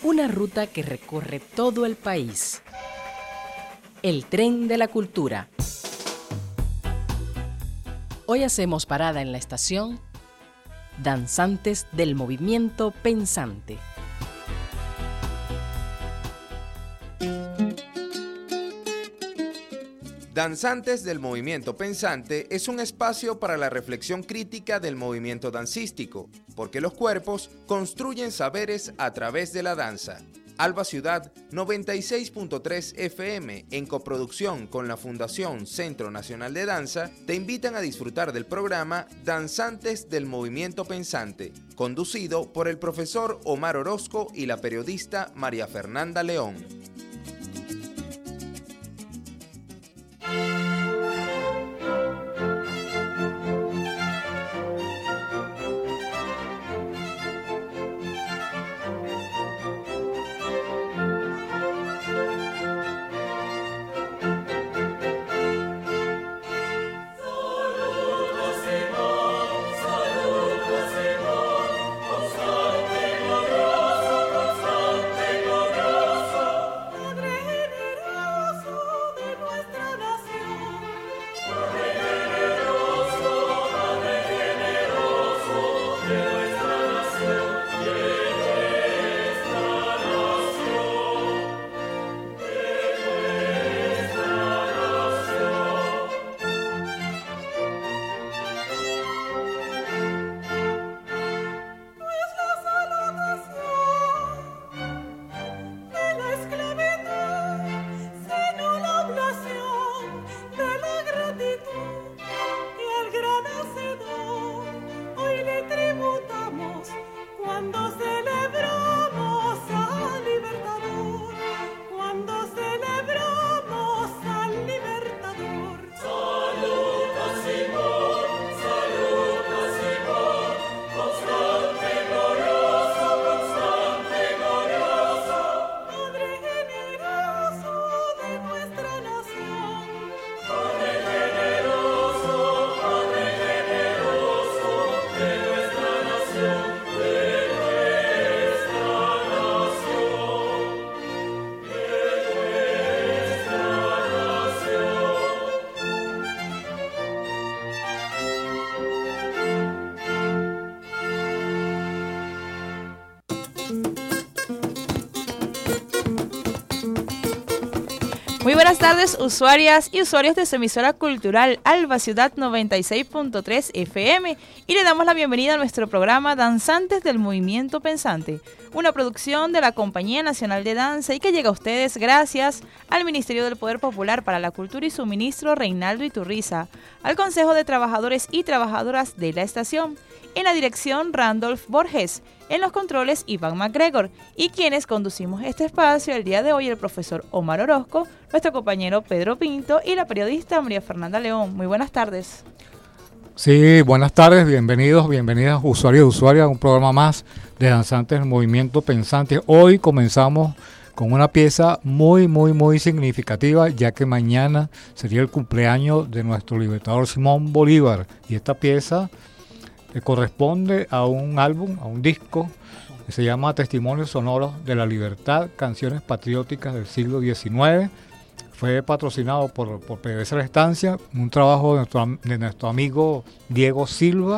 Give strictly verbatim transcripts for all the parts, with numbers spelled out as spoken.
Una ruta que recorre todo el país. El tren de la cultura. Hoy hacemos parada en la estación Danzantes del Movimiento Pensante. Danzantes del Movimiento Pensante es un espacio para la reflexión crítica del movimiento dancístico, porque los cuerpos construyen saberes a través de la danza. Alba Ciudad noventa y seis punto tres F M, en coproducción con la Fundación Centro Nacional de Danza, te invitan a disfrutar del programa Danzantes del Movimiento Pensante, conducido por el profesor Omar Orozco y la periodista María Fernanda León. Muy buenas tardes, usuarias y usuarios de su emisora cultural Alba Ciudad noventa y seis punto tres F M, y le damos la bienvenida a nuestro programa Danzantes del Movimiento Pensante, una producción de la Compañía Nacional de Danza y que llega a ustedes gracias al Ministerio del Poder Popular para la Cultura y su ministro Reinaldo Iturriza, al Consejo de Trabajadores y Trabajadoras de la estación, en la dirección Randolph Borges, en los controles Iván MacGregor, y quienes conducimos este espacio el día de hoy el profesor Omar Orozco, nuestro compañero Pedro Pinto y la periodista María Fernanda León. Muy buenas tardes. Sí, buenas tardes, bienvenidos, bienvenidas usuarios y usuarias a un programa más de Danzantes del Movimiento Pensante. Hoy comenzamos con una pieza muy, muy, muy significativa, ya que mañana sería el cumpleaños de nuestro libertador Simón Bolívar, y esta pieza que corresponde a un álbum, a un disco que se llama Testimonios Sonoros de la Libertad, Canciones Patrióticas del Siglo diecinueve. Fue patrocinado por, por P D V S La Estancia, un trabajo de nuestro, de nuestro amigo Diego Silva,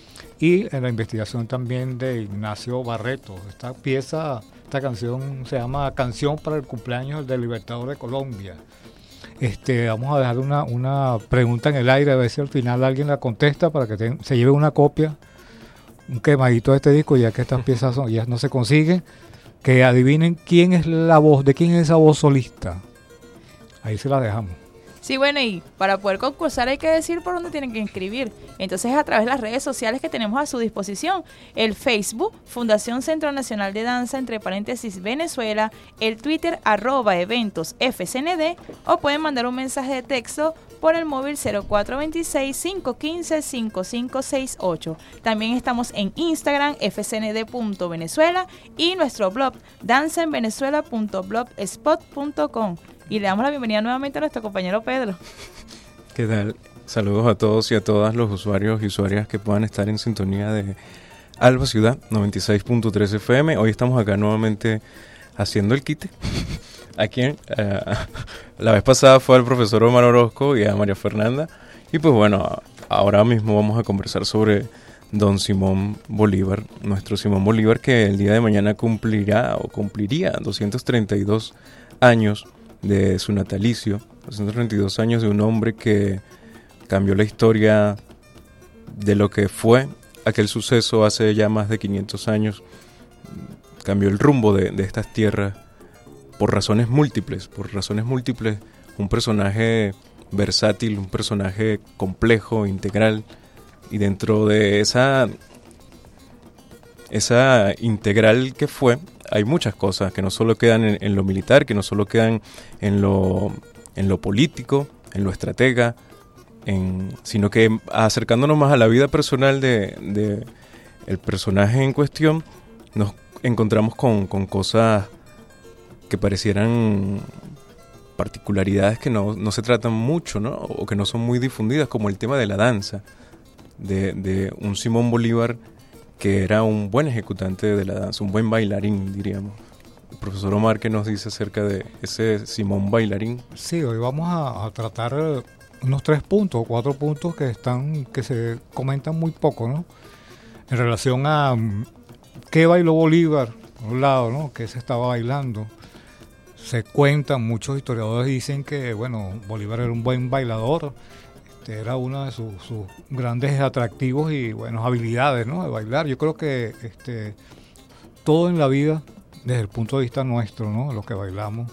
y en la investigación también de Ignacio Barreto. Esta pieza, esta canción se llama Canción para el Cumpleaños del Libertador de Colombia. Este, vamos a dejar una, una pregunta en el aire, a ver si al final alguien la contesta para que te, se lleve una copia, un quemadito de este disco, ya que estas piezas son, ya no se consiguen. Que adivinen quién es la voz, de quién es esa voz solista. Ahí se la dejamos. Sí, bueno, y para poder concursar hay que decir por dónde tienen que inscribir. Entonces, a través de las redes sociales que tenemos a su disposición: el Facebook, Fundación Centro Nacional de Danza, entre paréntesis Venezuela, el Twitter, arroba eventos F C N D, o pueden mandar un mensaje de texto por el móvil cero cuatro dos seis, cinco uno cinco, cinco cinco seis ocho. También estamos en Instagram, f c n d punto venezuela, y nuestro blog, danza en venezuela punto blogspot punto com. Y le damos la bienvenida nuevamente a nuestro compañero Pedro. ¿Qué tal? Saludos a todos y a todas los usuarios y usuarias que puedan estar en sintonía de Alba Ciudad noventa y seis punto tres F M. Hoy estamos acá nuevamente haciendo el quite. ¿A quién? Uh, la vez pasada fue al profesor Omar Orozco y a María Fernanda. Y pues bueno, ahora mismo vamos a conversar sobre don Simón Bolívar, nuestro Simón Bolívar, que el día de mañana cumplirá o cumpliría doscientos treinta y dos años de su natalicio, doscientos treinta y dos años de un hombre que cambió la historia de lo que fue aquel suceso hace ya más de quinientos años, cambió el rumbo de, de estas tierras por razones múltiples, por razones múltiples, un personaje versátil, un personaje complejo, integral, y dentro de esa, esa integral que fue, hay muchas cosas que no solo quedan en, en lo militar, que no solo quedan en lo, en lo político, en lo estratega, en, sino que acercándonos más a la vida personal de, de el personaje en cuestión, nos encontramos con, con cosas que parecieran particularidades que no, no se tratan mucho, ¿no? O que no son muy difundidas, como el tema de la danza, de, de un Simón Bolívar que era un buen ejecutante de la danza, un buen bailarín, diríamos. El profesor Omar, ¿qué nos dice acerca de ese Simón bailarín? Sí, hoy vamos a, a tratar unos tres puntos, cuatro puntos que están que se comentan muy poco, ¿no? En relación a um, qué bailó Bolívar, por un lado, ¿no? Qué se estaba bailando. Se cuentan, muchos historiadores dicen que, bueno, Bolívar era un buen bailador, este, era uno de sus, sus grandes atractivos y, bueno, habilidades, ¿no? De bailar. Yo creo que este, todo en la vida, desde el punto de vista nuestro, ¿no? Lo que bailamos,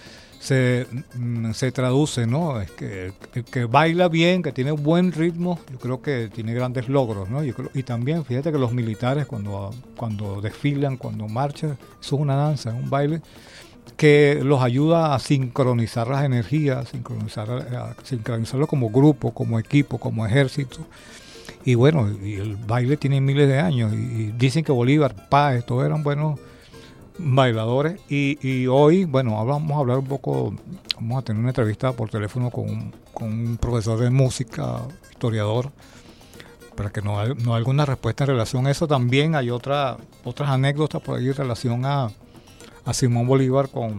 se, se traduce, ¿no? Es que el que baila bien, que tiene buen ritmo, yo creo que tiene grandes logros, ¿no? Yo creo, y también, fíjate que los militares cuando, cuando desfilan, cuando marchan, eso es una danza, es un baile que los ayuda a sincronizar las energías, sincronizar, a sincronizarlo como grupo, como equipo, como ejército. Y bueno, y el baile tiene miles de años y, y dicen que Bolívar, Páez, todos eran buenos bailadores. Y, y hoy, bueno, vamos a hablar un poco, vamos a tener una entrevista por teléfono con un, con un profesor de música, historiador, para que nos no, no alguna respuesta en relación a eso. También hay otra, otras anécdotas por ahí en relación a a Simón Bolívar con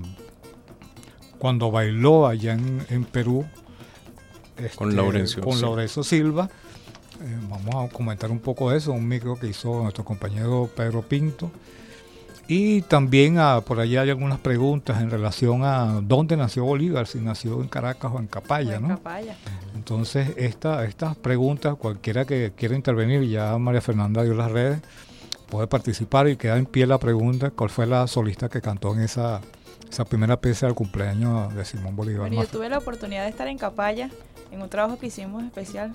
cuando bailó allá en, en Perú este, con Laurencio con sí. Laurencio Silva. Eh, vamos a comentar un poco de eso, un micro que hizo nuestro compañero Pedro Pinto. Y también a, por allá hay algunas preguntas en relación a dónde nació Bolívar, si nació en Caracas o en Capaya, ¿no? Capaya. Entonces esta, estas preguntas, cualquiera que quiera intervenir, ya María Fernanda dio las redes, puede participar, y queda en pie la pregunta: ¿cuál fue la solista que cantó en esa, esa primera pieza del cumpleaños de Simón Bolívar? Bueno, yo tuve la oportunidad de estar en Capaya en un trabajo que hicimos especial,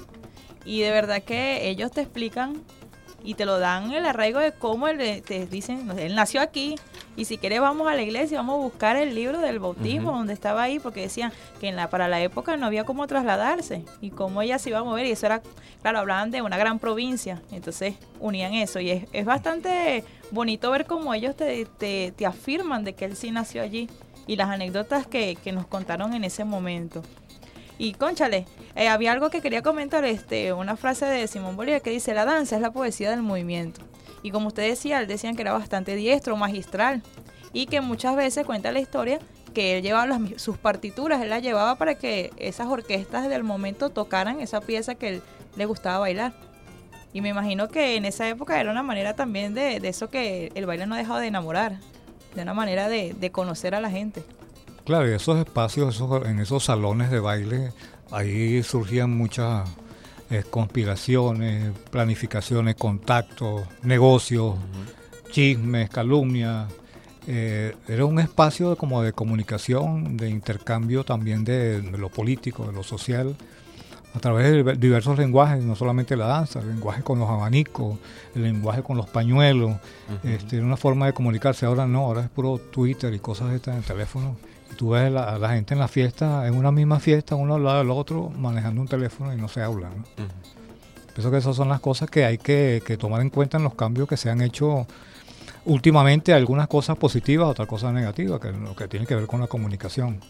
y de verdad que ellos te explican y te lo dan el arraigo de cómo él, te dicen, él nació aquí, y si quieres vamos a la iglesia, vamos a buscar el libro del bautismo, uh-huh, donde estaba ahí, porque decían que en la para la época no había cómo trasladarse y cómo ella se iba a mover, y eso era, claro, hablaban de una gran provincia, entonces unían eso, y es, es bastante bonito ver cómo ellos te, te, te afirman de que él sí nació allí, y las anécdotas que, que nos contaron en ese momento. Y cónchale, eh, había algo que quería comentar, este, una frase de Simón Bolívar que dice: la danza es la poesía del movimiento. Y como usted decía, él decían que era bastante diestro, magistral, y que muchas veces cuenta la historia que él llevaba las, sus partituras, él las llevaba para que esas orquestas del momento tocaran esa pieza que él le gustaba bailar. Y me imagino que en esa época era una manera también de, de eso que el baile no ha dejado de enamorar, de una manera de, de conocer a la gente. Claro, y esos espacios, esos, en esos salones de baile, ahí surgían muchas eh, conspiraciones, planificaciones, contactos, negocios, uh-huh, chismes, calumnias. Eh, era un espacio de, como de comunicación, de intercambio también de, de lo político, de lo social, a través de diversos lenguajes, no solamente la danza, el lenguaje con los abanicos, el lenguaje con los pañuelos, uh-huh, este, era una forma de comunicarse. Ahora no, ahora es puro Twitter y cosas de estas en el teléfono. Y tú ves a la, a la gente en la fiesta, en una misma fiesta, uno al lado del otro, manejando un teléfono y no se hablan, ¿no? Uh-huh. Pienso que esas son las cosas que hay que, que tomar en cuenta en los cambios que se han hecho últimamente, algunas cosas positivas, otras cosas negativas, que lo que tiene que ver con la comunicación.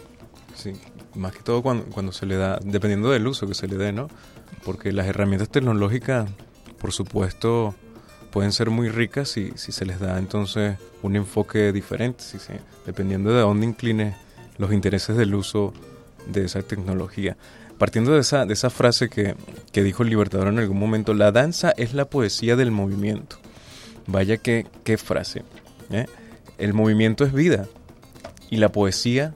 Sí, más que todo cuando, cuando se le da, dependiendo del uso que se le dé, ¿no? Porque las herramientas tecnológicas, por supuesto, pueden ser muy ricas si, si se les da entonces un enfoque diferente, si se, dependiendo de dónde incline los intereses del uso de esa tecnología. Partiendo de esa, de esa frase que, que dijo el Libertador en algún momento, la danza es la poesía del movimiento. Vaya qué, qué frase, ¿eh? El movimiento es vida y la poesía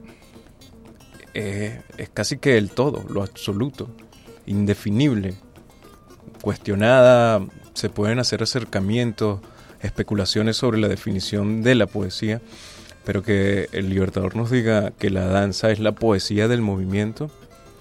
eh, es casi que el todo, lo absoluto, indefinible, cuestionada. Se pueden hacer acercamientos, especulaciones sobre la definición de la poesía, pero que el Libertador nos diga que la danza es la poesía del movimiento,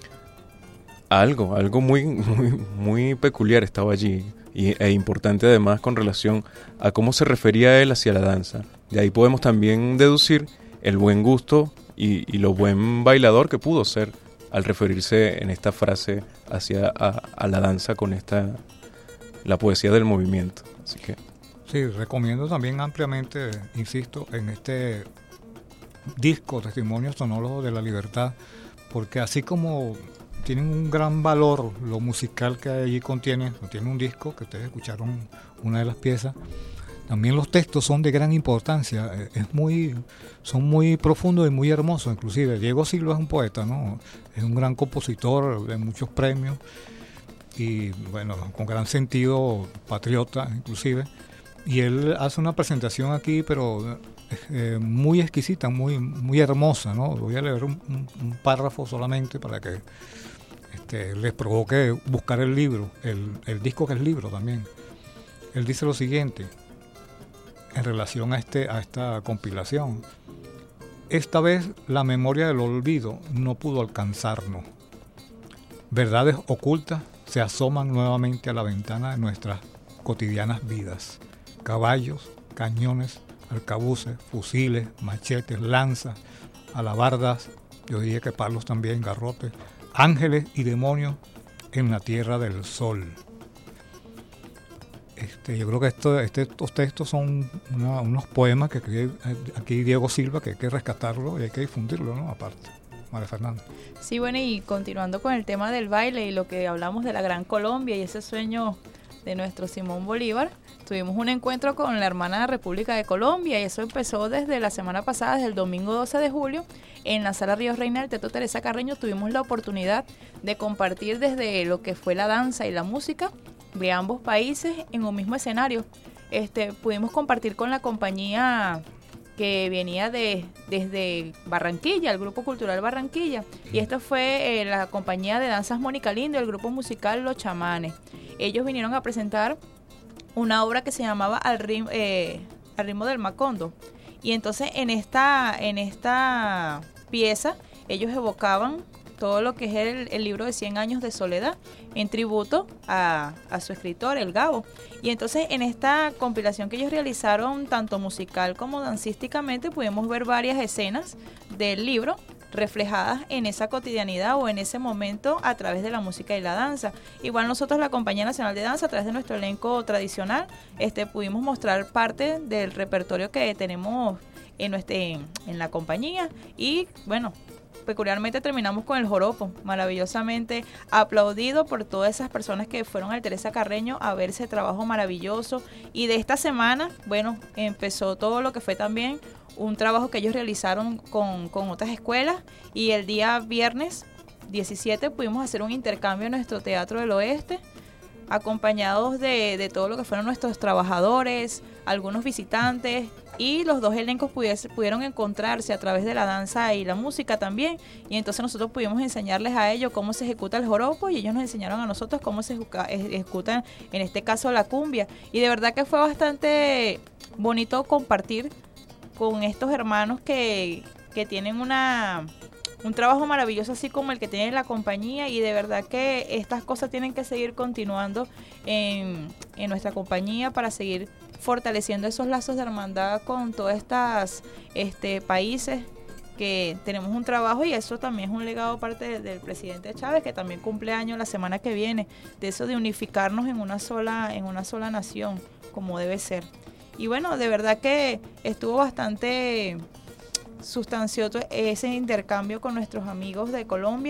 algo, algo muy, muy, muy peculiar estaba allí y, e importante además con relación a cómo se refería él hacia la danza. De ahí podemos también deducir el buen gusto y, y lo buen bailador que pudo ser al referirse en esta frase hacia a, a la danza con esta, la poesía del movimiento. Así que sí, recomiendo también ampliamente, insisto, en este disco Testimonios Sonoros de la Libertad, porque así como tienen un gran valor lo musical que allí contiene, tiene un disco que ustedes escucharon una de las piezas, también los textos son de gran importancia, es muy, son muy profundos y muy hermosos. Inclusive Diego Silva es un poeta, ¿no? Es un gran compositor de muchos premios y bueno, con gran sentido patriota inclusive, y él hace una presentación aquí pero eh, muy exquisita, muy, muy hermosa, ¿no? Voy a leer un, un, un párrafo solamente para que este, les provoque buscar el libro, el, el disco que es libro también. Él dice lo siguiente en relación a, este, a esta compilación: esta vez la memoria del olvido no pudo alcanzarnos. Verdades ocultas se asoman nuevamente a la ventana de nuestras cotidianas vidas. Caballos, cañones, arcabuces, fusiles, machetes, lanzas, alabardas, yo diría que palos también, garrotes, ángeles y demonios en la tierra del sol. Este, yo creo que esto, este, estos textos son una, unos poemas que aquí, aquí Diego Silva, que hay que rescatarlo y hay que difundirlo, ¿no? Aparte, María Fernanda. Sí, bueno, y continuando con el tema del baile y lo que hablamos de la Gran Colombia y ese sueño de nuestro Simón Bolívar, tuvimos un encuentro con la hermana República de Colombia y eso empezó desde la semana pasada, desde el domingo doce de julio, en la Sala Ríos Reina del Teatro Teresa Carreño. Tuvimos la oportunidad de compartir desde lo que fue la danza y la música de ambos países en un mismo escenario. Este, pudimos compartir con la compañía que venía de desde Barranquilla, el Grupo Cultural Barranquilla, y esta fue eh, la compañía de danzas Mónica Lindo, el grupo musical Los Chamanes. Ellos vinieron a presentar una obra que se llamaba Al ritmo, eh, al ritmo del Macondo, y entonces en esta, en esta pieza ellos evocaban todo lo que es el, el libro de cien años de soledad, en tributo a, a su escritor, el Gabo. Y entonces en esta compilación que ellos realizaron, tanto musical como dancísticamente, pudimos ver varias escenas del libro reflejadas en esa cotidianidad o en ese momento a través de la música y la danza. Igual nosotros, la Compañía Nacional de Danza, a través de nuestro elenco tradicional, este, pudimos mostrar parte del repertorio que tenemos en, nuestra, en, en la compañía. Y bueno, peculiarmente terminamos con el joropo, maravillosamente aplaudido por todas esas personas que fueron al Teresa Carreño a ver ese trabajo maravilloso. Y de esta semana, bueno, empezó todo lo que fue también un trabajo que ellos realizaron con, con otras escuelas, y el día viernes diecisiete pudimos hacer un intercambio en nuestro Teatro del Oeste, acompañados de, de todo lo que fueron nuestros trabajadores, algunos visitantes, y los dos elencos pudies, pudieron encontrarse a través de la danza y la música también, y entonces nosotros pudimos enseñarles a ellos cómo se ejecuta el joropo, y ellos nos enseñaron a nosotros cómo se ejecuta, en este caso, la cumbia, y de verdad que fue bastante bonito compartir con estos hermanos que, que tienen una... un trabajo maravilloso así como el que tiene la compañía, y de verdad que estas cosas tienen que seguir continuando en, en nuestra compañía para seguir fortaleciendo esos lazos de hermandad con todos estos este, países que tenemos un trabajo, y eso también es un legado parte del, del presidente Chávez, que también cumple años la semana que viene, de eso de unificarnos en una sola, en una sola nación, como debe ser. Y bueno, de verdad que estuvo bastante sustancioso ese intercambio con nuestros amigos de Colombia,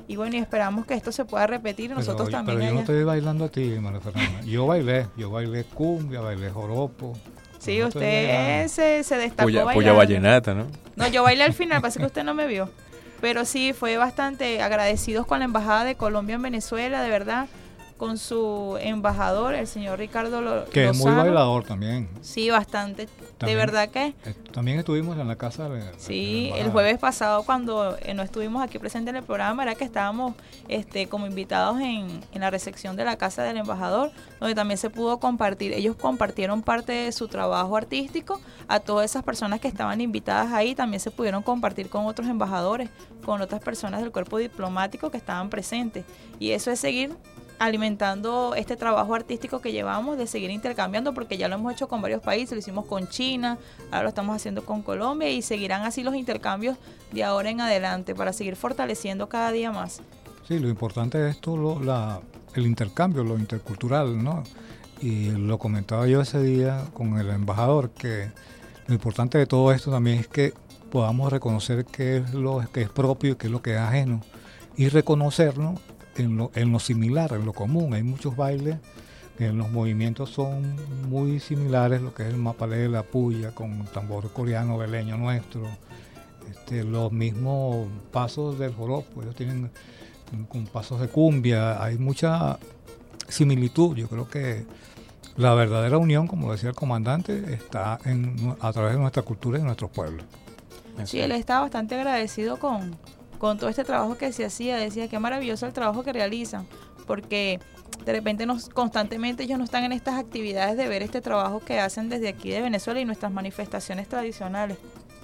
Y bueno, y esperamos que esto se pueda repetir y nosotros pero, también. Pero yo no allá. estoy bailando a ti, María Fernanda. Yo bailé, yo bailé cumbia, bailé joropo. Sí, no usted se, se destacó Polla, bailando. polla vallenata, ¿no? No, yo bailé al final, pasa que usted no me vio. Pero sí, fue bastante agradecidos con la Embajada de Colombia en Venezuela, de verdad, con su embajador, el señor Ricardo Lo- Que es muy Lozano. bailador también. Sí, bastante. También, de verdad que... eh, También estuvimos en la casa de... Sí, de la el jueves pasado cuando eh, no estuvimos aquí presentes en el programa era que estábamos este, como invitados en, en la recepción de la casa del embajador, donde también se pudo compartir, ellos compartieron parte de su trabajo artístico a todas esas personas que estaban invitadas ahí, también se pudieron compartir con otros embajadores, con otras personas del cuerpo diplomático que estaban presentes, y eso es seguir alimentando este trabajo artístico que llevamos, de seguir intercambiando, porque ya lo hemos hecho con varios países, lo hicimos con China, ahora lo estamos haciendo con Colombia y seguirán así los intercambios de ahora en adelante para seguir fortaleciendo cada día más. Sí, lo importante es esto, lo, la, el intercambio, lo intercultural, ¿no? Y lo comentaba yo ese día con el embajador, que lo importante de todo esto también es que podamos reconocer qué es lo que es propio y qué es lo que es ajeno, y reconocerlo en lo, en lo similar, en lo común. Hay muchos bailes que en los movimientos son muy similares, lo que es el mapalé, la puya, con el tambor coreano, beleño nuestro, este, los mismos pasos del joropo, ellos tienen con pasos de cumbia, hay mucha similitud. Yo creo que la verdadera unión, como decía el comandante, está en, a través de nuestra cultura y de nuestros pueblos. Sí, él está bastante agradecido con, con todo este trabajo que se hacía, decía que maravilloso el trabajo que realizan, porque de repente nos, constantemente ellos no están en estas actividades de ver este trabajo que hacen desde aquí de Venezuela y nuestras manifestaciones tradicionales.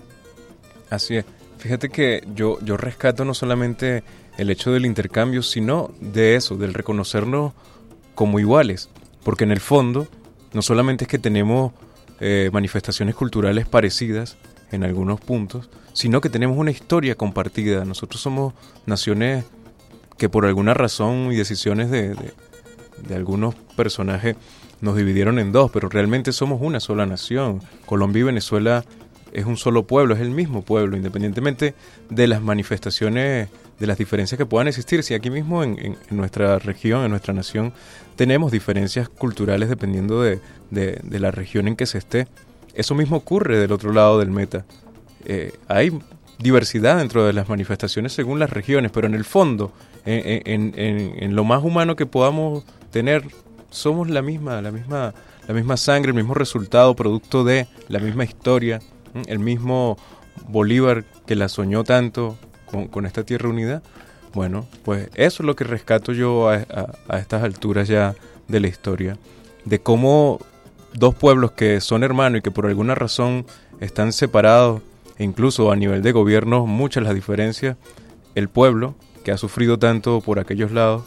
Así es. Fíjate que yo, yo rescato no solamente el hecho del intercambio, sino de eso, del reconocernos como iguales, porque en el fondo no solamente es que tenemos eh, manifestaciones culturales parecidas en algunos puntos, sino que tenemos una historia compartida. Nosotros somos naciones que por alguna razón y decisiones de, de, de algunos personajes nos dividieron en dos, pero realmente somos una sola nación. Colombia y Venezuela es un solo pueblo, es el mismo pueblo, independientemente de las manifestaciones, de las diferencias que puedan existir. Si aquí mismo en, en, en nuestra región, en nuestra nación, tenemos diferencias culturales dependiendo de, de, de la región en que se esté. Eso mismo ocurre del otro lado del meta. Eh, hay diversidad dentro de las manifestaciones según las regiones, pero en el fondo, en, en, en, en lo más humano que podamos tener, somos la misma, la misma, la misma sangre, el mismo resultado, producto de la misma historia, el mismo Bolívar que la soñó tanto con, con esta tierra unida. Bueno, pues eso es lo que rescato yo a, a, a estas alturas ya de la historia, de cómo dos pueblos que son hermanos y que por alguna razón están separados, e incluso a nivel de gobierno muchas las diferencias, el pueblo que ha sufrido tanto por aquellos lados,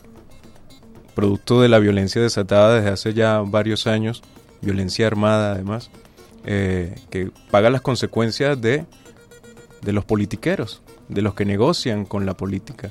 producto de la violencia desatada desde hace ya varios años, violencia armada además, eh, que paga las consecuencias de, de los politiqueros, de los que negocian con la política.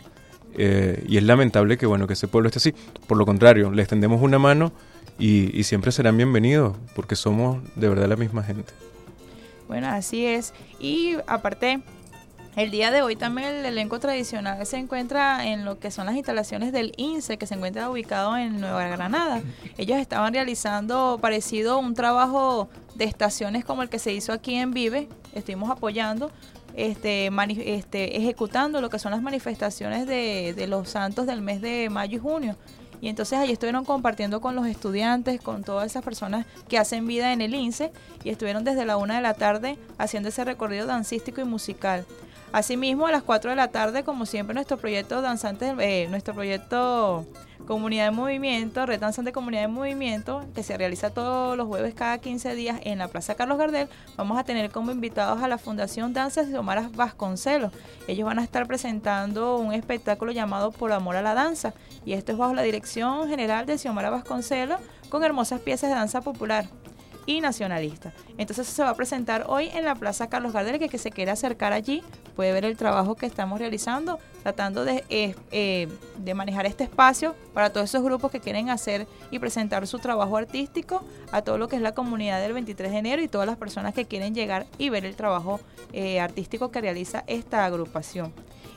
Eh, y es lamentable que bueno que ese pueblo esté así. Por lo contrario, le extendemos una mano y, y siempre serán bienvenidos, porque somos de verdad la misma gente. Bueno, así es. Y aparte, el día de hoy también el elenco tradicional se encuentra en lo que son las instalaciones del I N S E, que se encuentra ubicado en Nueva Granada. Ellos estaban realizando parecido un trabajo de estaciones como el que se hizo aquí en Vive. Estuvimos apoyando, este, mani- este, ejecutando lo que son las manifestaciones de, de los santos del mes de mayo y junio. Y entonces allí estuvieron compartiendo con los estudiantes, con todas esas personas que hacen vida en el I N S E, y estuvieron desde la una de la tarde haciendo ese recorrido dancístico y musical. Asimismo, a las cuatro de la tarde, como siempre, nuestro proyecto Danzantes, eh, nuestro proyecto Comunidad de Movimiento, Red Danzante Comunidad de Movimiento, que se realiza todos los jueves cada quince días en la Plaza Carlos Gardel, vamos a tener como invitados a la Fundación Danzas de Xiomara Vasconcelos. Ellos van a estar presentando un espectáculo llamado Por Amor a la Danza, y esto es bajo la dirección general de Xiomara Vasconcelos, con hermosas piezas de danza popular y nacionalista. Entonces se va a presentar hoy en la Plaza Carlos Gardel. Que, que se quiera acercar allí puede ver el trabajo que estamos realizando, tratando de, eh, eh, de manejar este espacio para todos esos grupos que quieren hacer y presentar su trabajo artístico a todo lo que es la comunidad del veintitrés de enero y todas las personas que quieren llegar y ver el trabajo eh, artístico que realiza esta agrupación.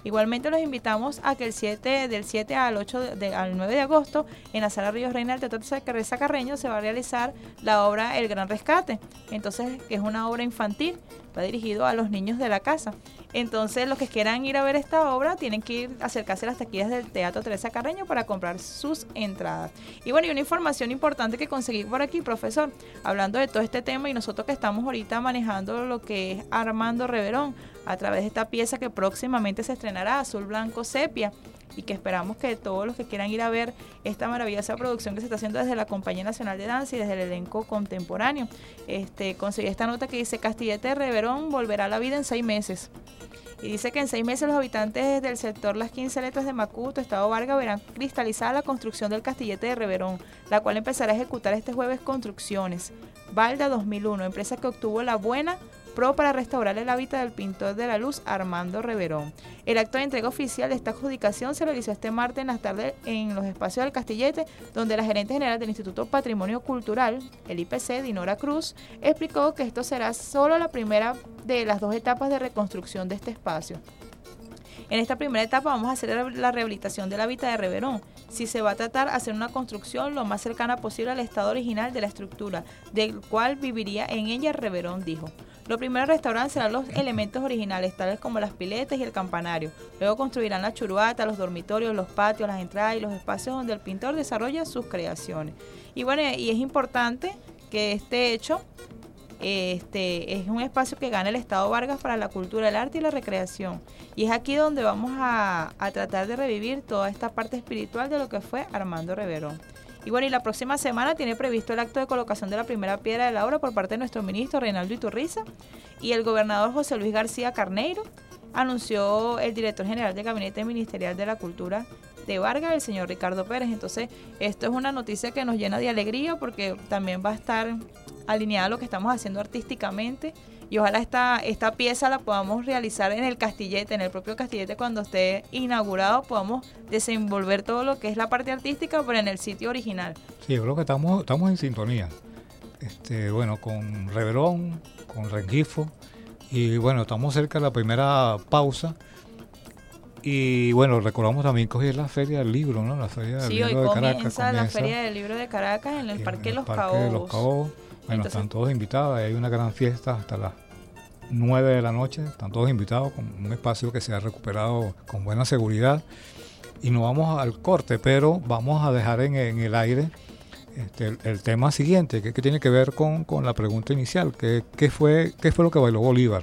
Igualmente los invitamos a que el siete, del siete al ocho de, al nueve de agosto en la Sala Ríos Reina del Teatro Teresa Carreño se va a realizar la obra El Gran Rescate, entonces que es una obra infantil, va dirigido a los niños de la casa. Entonces los que quieran ir a ver esta obra tienen que ir a acercarse a las taquillas del Teatro Teresa Carreño para comprar sus entradas. Y bueno, y una información importante que conseguí por aquí, profesor, hablando de todo este tema y nosotros que estamos ahorita manejando lo que es Armando Reverón a través de esta pieza que próximamente se estrenará, Azul Blanco Sepia, y que esperamos que todos los que quieran ir a ver esta maravillosa producción que se está haciendo desde la Compañía Nacional de Danza y desde el elenco contemporáneo. Este, conseguí esta nota que dice: Castillete de Reverón volverá a la vida en seis meses. Y dice que en seis meses los habitantes del sector Las quince Letras de Macuto, Estado Vargas, verán cristalizada la construcción del Castillete de Reverón, la cual empezará a ejecutar este jueves Construcciones. Balda dos mil uno, empresa que obtuvo la buena pro para restaurar el hábitat del pintor de la luz Armando Reverón. El acto de entrega oficial de esta adjudicación se realizó este martes en las tardes en los espacios del Castillete, donde la gerente general del Instituto Patrimonio Cultural, el I P C, Dinora Cruz, explicó que esto será solo la primera de las dos etapas de reconstrucción de este espacio. En esta primera etapa vamos a hacer la rehabilitación del hábitat de Reverón. Si se va a tratar de hacer una construcción lo más cercana posible al estado original de la estructura, del cual viviría en ella Reverón, dijo. Lo primero a restaurar serán los elementos originales, tales como las piletas y el campanario. Luego construirán la churuata, los dormitorios, los patios, las entradas y los espacios donde el pintor desarrolla sus creaciones. Y bueno, y es importante que este hecho este es un espacio que gana el Estado Vargas para la cultura, el arte y la recreación. Y es aquí donde vamos a, a tratar de revivir toda esta parte espiritual de lo que fue Armando Reverón. Y bueno, y la próxima semana tiene previsto el acto de colocación de la primera piedra de la obra por parte de nuestro ministro Reinaldo Iturriza, y el gobernador José Luis García Carneiro, anunció el director general del Gabinete Ministerial de la Cultura de Vargas, el señor Ricardo Pérez. Entonces, esto es una noticia que nos llena de alegría porque también va a estar alineada a lo que estamos haciendo artísticamente, y ojalá esta, esta pieza la podamos realizar en el Castillete, en el propio Castillete, cuando esté inaugurado, podamos desenvolver todo lo que es la parte artística, pero en el sitio original. Sí, yo creo que estamos, estamos en sintonía. Este, bueno, con Reverón, con Rengifo, y bueno, estamos cerca de la primera pausa. Y bueno, recordamos también que hoy es la Feria del Libro, ¿no? La Feria del sí, Libro hoy de comienza Caracas. Comienza la Feria del Libro de Caracas en el Parque en el Los Parque Caobos. de Los Caobos. Bueno, Entonces, están todos invitados, hay una gran fiesta hasta las nueve de la noche, están todos invitados, con un espacio que se ha recuperado con buena seguridad. Y nos vamos al corte, pero vamos a dejar en, en el aire este, el, el tema siguiente, que, que tiene que ver con, con la pregunta inicial, que, que fue, ¿qué fue lo que bailó Bolívar?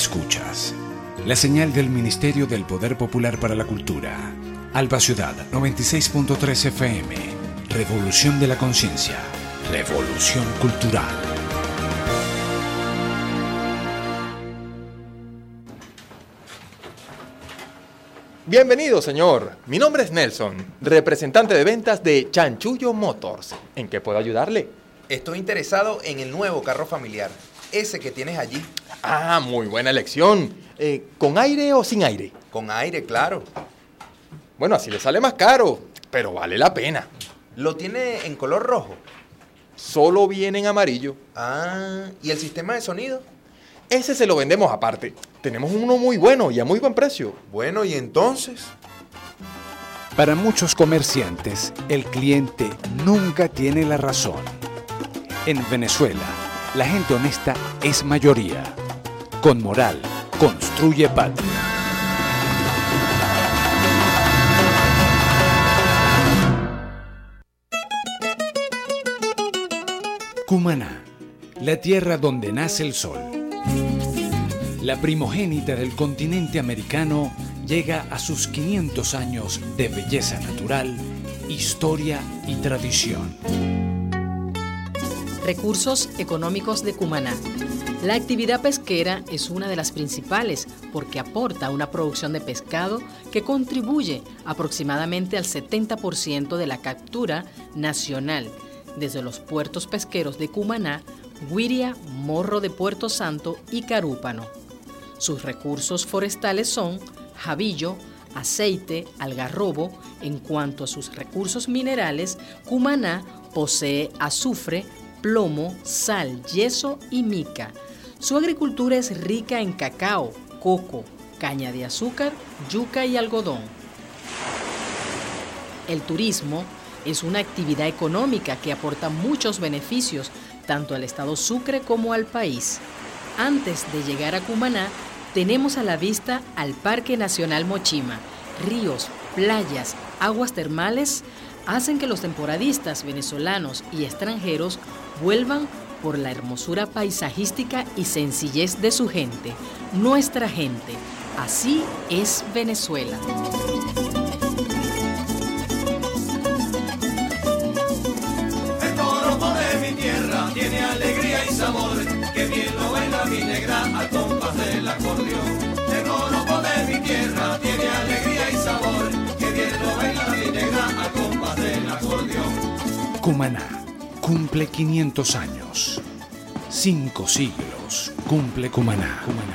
escuchas la señal del Ministerio del Poder Popular para la Cultura. Alba Ciudad noventa y seis punto tres F M. Revolución de la conciencia. Revolución cultural. Bienvenido, señor. Mi nombre es Nelson, representante de ventas de Chanchullo Motors. ¿En qué puedo ayudarle? Estoy interesado en el nuevo carro familiar, ese que tienes allí. Ah, muy buena elección. Eh, ¿Con aire o sin aire? Con aire, claro. Bueno, así le sale más caro, pero vale la pena. ¿Lo tiene en color rojo? Solo viene en amarillo. Ah, ¿y el sistema de sonido? Ese se lo vendemos aparte. Tenemos uno muy bueno y a muy buen precio. Bueno, ¿y entonces? Para muchos comerciantes, el cliente nunca tiene la razón. En Venezuela, la gente honesta es mayoría. Con moral, construye patria. Cumaná, la tierra donde nace el sol. La primogénita del continente americano llega a sus quinientos años de belleza natural, historia y tradición. Recursos económicos de Cumaná. La actividad pesquera es una de las principales porque aporta una producción de pescado que contribuye aproximadamente al setenta por ciento de la captura nacional desde los puertos pesqueros de Cumaná, Guiria, Morro de Puerto Santo y Carúpano. Sus recursos forestales son jabillo, aceite, algarrobo. En cuanto a sus recursos minerales, Cumaná posee azufre, plomo, sal, yeso y mica. Su agricultura es rica en cacao, coco, caña de azúcar, yuca y algodón. El turismo es una actividad económica que aporta muchos beneficios tanto al estado Sucre como al país. Antes de llegar a Cumaná, tenemos a la vista al Parque Nacional Mochima. Ríos, playas, aguas termales hacen que los temporadistas venezolanos y extranjeros vuelvan por la hermosura paisajística y sencillez de su gente, nuestra gente. Así es Venezuela. El coropo de mi tierra tiene alegría y sabor, que bien lo baila mi negra al compás del acordeón. El coropo de mi tierra tiene alegría y sabor, que bien lo baila mi negra al compás del acordeón. Cumaná cumple quinientos años. Cinco siglos cumple Cumaná. Cumaná.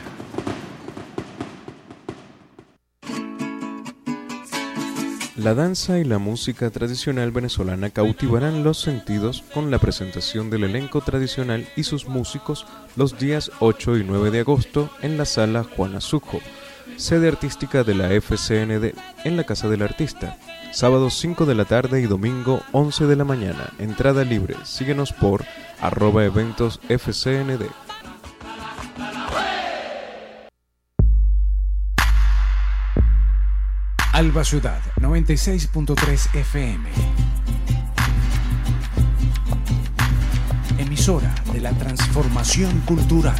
La danza y la música tradicional venezolana cautivarán los sentidos con la presentación del elenco tradicional y sus músicos los días ocho y nueve de agosto en la Sala Juan Azujo, sede artística de la F C N D, en la Casa del Artista. Sábado cinco de la tarde y domingo once de la mañana. Entrada libre. Síguenos por arroba eventos F C N D. Alba Ciudad noventa y seis punto tres F M. Emisora de la transformación cultural.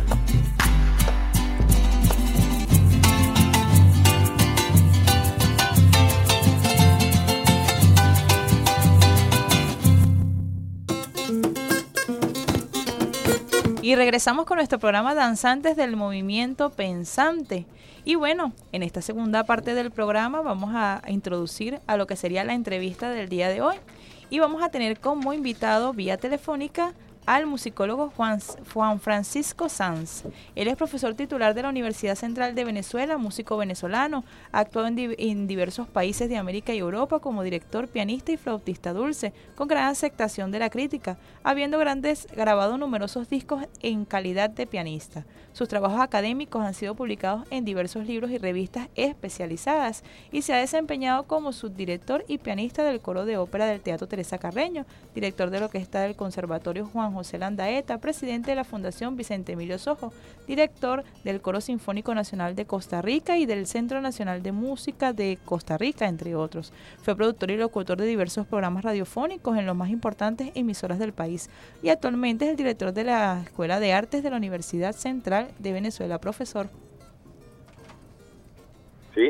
Y regresamos con nuestro programa Danzantes del Movimiento Pensante. Y bueno, en esta segunda parte del programa vamos a introducir a lo que sería la entrevista del día de hoy. Y vamos a tener como invitado vía telefónica al musicólogo Juan, Juan Francisco Sanz. Él es profesor titular de la Universidad Central de Venezuela, músico venezolano, ha actuado en, di en diversos países de América y Europa como director, pianista y flautista dulce, con gran aceptación de la crítica, habiendo grandes, grabado numerosos discos en calidad de pianista. Sus trabajos académicos han sido publicados en diversos libros y revistas especializadas y se ha desempeñado como subdirector y pianista del Coro de Ópera del Teatro Teresa Carreño, director de la Orquesta del Conservatorio Juan José Landaeta, presidente de la Fundación Vicente Emilio Sojo, director del Coro Sinfónico Nacional de Costa Rica y del Centro Nacional de Música de Costa Rica, entre otros. Fue productor y locutor de diversos programas radiofónicos en las más importantes emisoras del país y actualmente es el director de la Escuela de Artes de la Universidad Central de Venezuela. Profesor. Sí.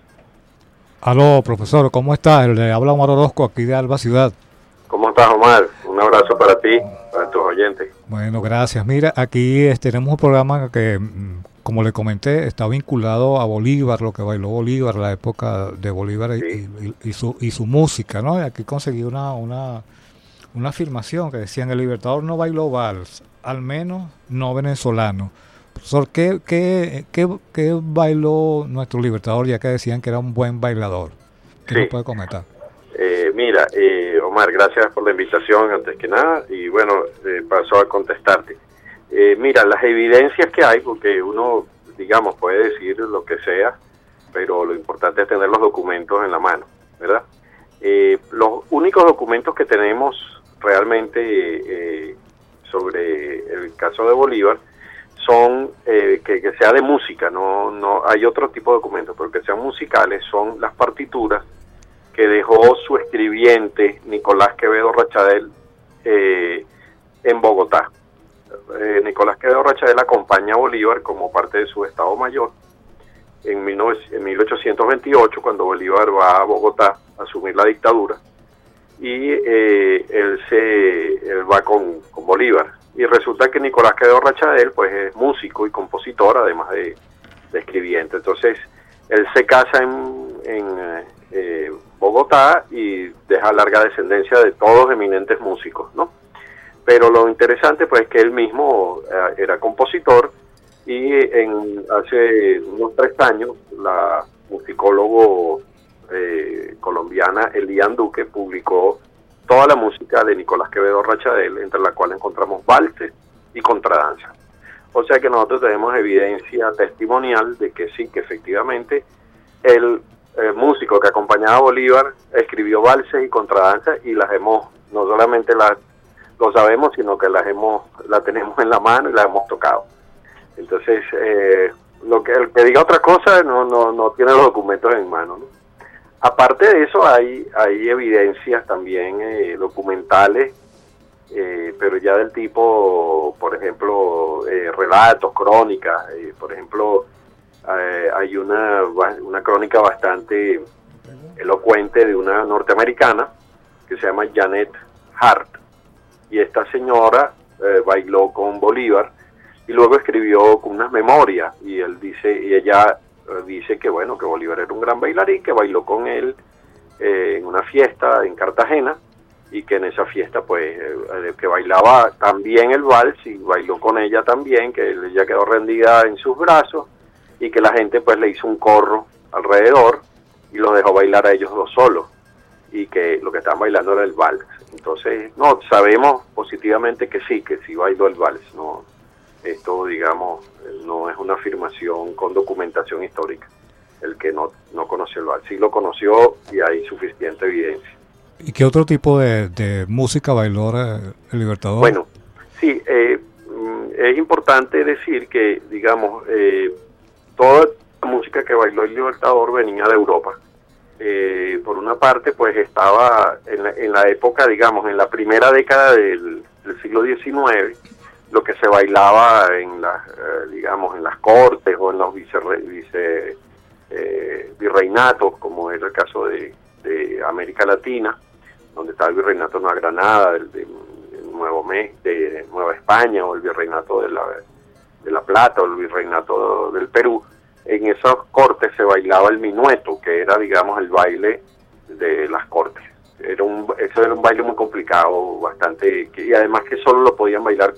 Aló, profesor, ¿cómo está? Le habla Omar Orozco, aquí de Alba Ciudad. ¿Cómo estás, Omar? Un abrazo para ti, para tus oyentes. Bueno, gracias. Mira, aquí este, tenemos un programa que, como le comenté, está vinculado a Bolívar, lo que bailó Bolívar, la época de Bolívar sí. y, y, y, su, y su música, ¿no? Y aquí conseguí una, una, una afirmación que decía: el Libertador no bailó vals, al menos no venezolano. Profesor, ¿qué, qué, qué, qué bailó nuestro Libertador, ya que decían que era un buen bailador? ¿Qué sí. nos puede comentar? Eh, mira, eh, Omar, gracias por la invitación antes que nada, y bueno, eh, paso a contestarte. Eh, mira, las evidencias que hay, porque uno, digamos, puede decir lo que sea, pero lo importante es tener los documentos en la mano, ¿verdad? Eh, los únicos documentos que tenemos realmente eh, sobre el caso de Bolívar son eh, que, que sea de música, no no hay otro tipo de documentos, pero que sean musicales, son las partituras que dejó su escribiente Nicolás Quevedo Rachadel eh, en Bogotá. Eh, Nicolás Quevedo Rachadel acompaña a Bolívar como parte de su Estado Mayor en, en mil ochocientos veintiocho, cuando Bolívar va a Bogotá a asumir la dictadura, y eh, él se él va con, con Bolívar. Y resulta que Nicolás Quevedo Rachadel pues es músico y compositor, además de, de escribiente. Entonces, él se casa en, en eh, Bogotá y deja larga descendencia de todos eminentes músicos, ¿no? Pero lo interesante pues es que él mismo eh, era compositor, y en hace unos tres años la musicólogo eh, colombiana Elian Duque publicó toda la música de Nicolás Quevedo Rachadel, entre la cual encontramos valses y contradanza. O sea que nosotros tenemos evidencia testimonial de que sí, que efectivamente el eh, músico que acompañaba a Bolívar escribió valses y contradanza, y las hemos, no solamente las lo sabemos, sino que las hemos, la tenemos en la mano y las hemos tocado. Entonces, eh, lo que el que diga otra cosa no no no tiene los documentos en mano, ¿no? Aparte de eso, hay hay evidencias también eh, documentales, eh, pero ya del tipo, por ejemplo, eh, relatos, crónicas. Eh, por ejemplo, eh, hay una, una crónica bastante elocuente de una norteamericana que se llama Janet Hart, y esta señora eh, bailó con Bolívar y luego escribió unas memorias, y él dice y ella dice que bueno, que Bolívar era un gran bailarín, que bailó con él eh, en una fiesta en Cartagena, y que en esa fiesta pues eh, que bailaba también el vals, y bailó con ella también, que ella quedó rendida en sus brazos, y que la gente pues le hizo un corro alrededor y los dejó bailar a ellos dos solos, y que lo que estaban bailando era el vals. Entonces, no, sabemos positivamente que sí, que sí bailó el vals, no. Esto, digamos, no es una afirmación con documentación histórica. El que no, no conoció el vals, sí lo conoció, y hay suficiente evidencia. ¿Y qué otro tipo de, de música bailó el Libertador? Bueno, sí, eh, es importante decir que, digamos, eh, toda la música que bailó el Libertador venía de Europa. Eh, por una parte, pues estaba en la, en la época, digamos, en la primera década del, del siglo diecinueve, lo que se bailaba en las, eh, digamos, en las cortes o en los vice, vice eh, virreinatos, como era el caso de, de América Latina, donde está el virreinato de Nueva Granada, el de, de Nuevo México, de Nueva España, o el virreinato de la, de la Plata, o el virreinato del Perú. En esas cortes se bailaba el minueto, que era, digamos, el baile de las cortes. Era un, eso era un baile muy complicado, bastante, y además que solo lo podían bailar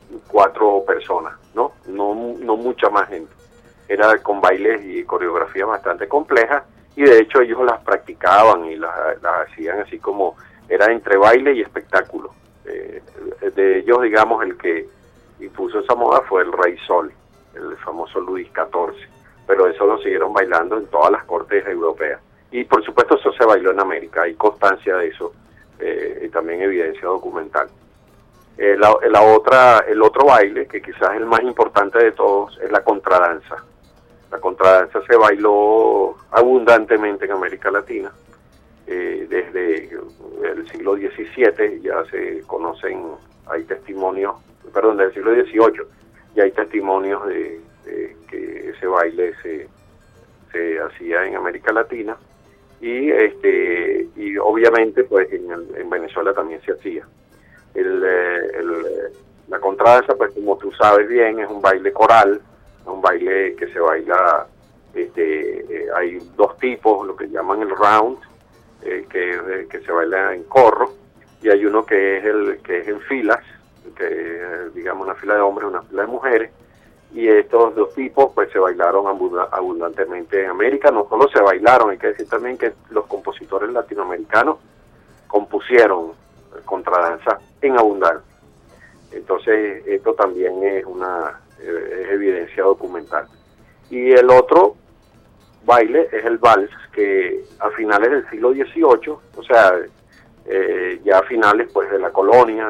cuatro personas, ¿no? No, no mucha más gente. Era con bailes y coreografías bastante complejas, y de hecho ellos las practicaban y las, las hacían así como, era entre baile y espectáculo. Eh, de ellos, digamos, el que impuso esa moda fue el Rey Sol, el famoso Luis catorce, pero eso lo siguieron bailando en todas las cortes europeas. Y por supuesto eso se bailó en América, hay constancia de eso, eh, y también evidencia documental. Eh, la, la otra, el otro baile, que quizás es el más importante de todos, es la contradanza. La contradanza se bailó abundantemente en América Latina. Eh, desde el siglo diecisiete ya se conocen, hay testimonios, perdón, del siglo dieciocho, ya hay testimonios de, de que ese baile se, se hacía en América Latina. Y este y obviamente pues en, el, en Venezuela también se hacía. El, el, la contradanza, pues como tú sabes bien, es un baile coral, es un baile que se baila, este, eh, hay dos tipos, lo que llaman el round, eh, que, eh, que se baila en corro, y hay uno que es el que es en filas, que es, digamos, una fila de hombres, una fila de mujeres, y estos dos tipos pues se bailaron abund- abundantemente en América. No solo se bailaron, hay que decir también que los compositores latinoamericanos compusieron contradanza en abundancia. Entonces esto también es una eh, es evidencia documental. Y el otro baile es el vals, que a finales del siglo dieciocho, o sea, eh, ya a finales pues de la colonia,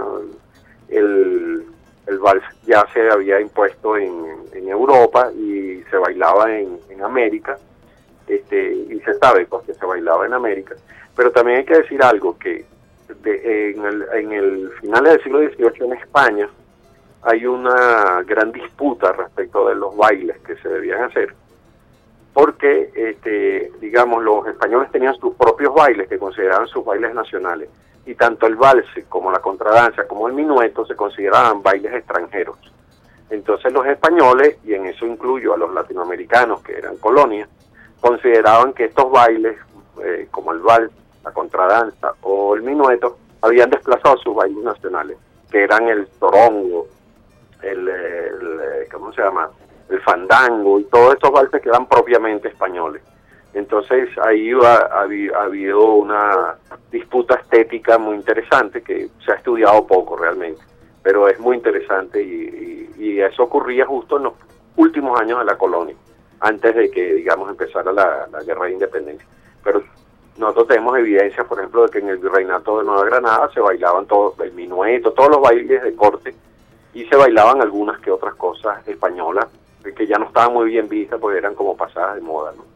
el, el vals ya se había impuesto en, en Europa y se bailaba en, en América, este, y se sabe pues que se bailaba en América. Pero también hay que decir algo, que De, en, el, en el finales del siglo dieciocho en España hay una gran disputa respecto de los bailes que se debían hacer, porque este, digamos, los españoles tenían sus propios bailes que consideraban sus bailes nacionales, y tanto el vals como la contradanza como el minueto se consideraban bailes extranjeros. Entonces los españoles, y en eso incluyo a los latinoamericanos que eran colonias, consideraban que estos bailes eh, como el vals, la contradanza o el minueto habían desplazado sus bailes nacionales, que eran el torongo, el, el ¿cómo se llama? el fandango y todos estos valses que eran propiamente españoles. Entonces ahí ha, ha, ha habido una disputa estética muy interesante que se ha estudiado poco realmente, pero es muy interesante, y, y, y eso ocurría justo en los últimos años de la colonia, antes de que, digamos, empezara la, la guerra de independencia. Pero nosotros tenemos evidencia, por ejemplo, de que en el virreinato de Nueva Granada se bailaban todos, el minueto, todos los bailes de corte, y se bailaban algunas que otras cosas españolas, que ya no estaban muy bien vistas porque eran como pasadas de moda, ¿no?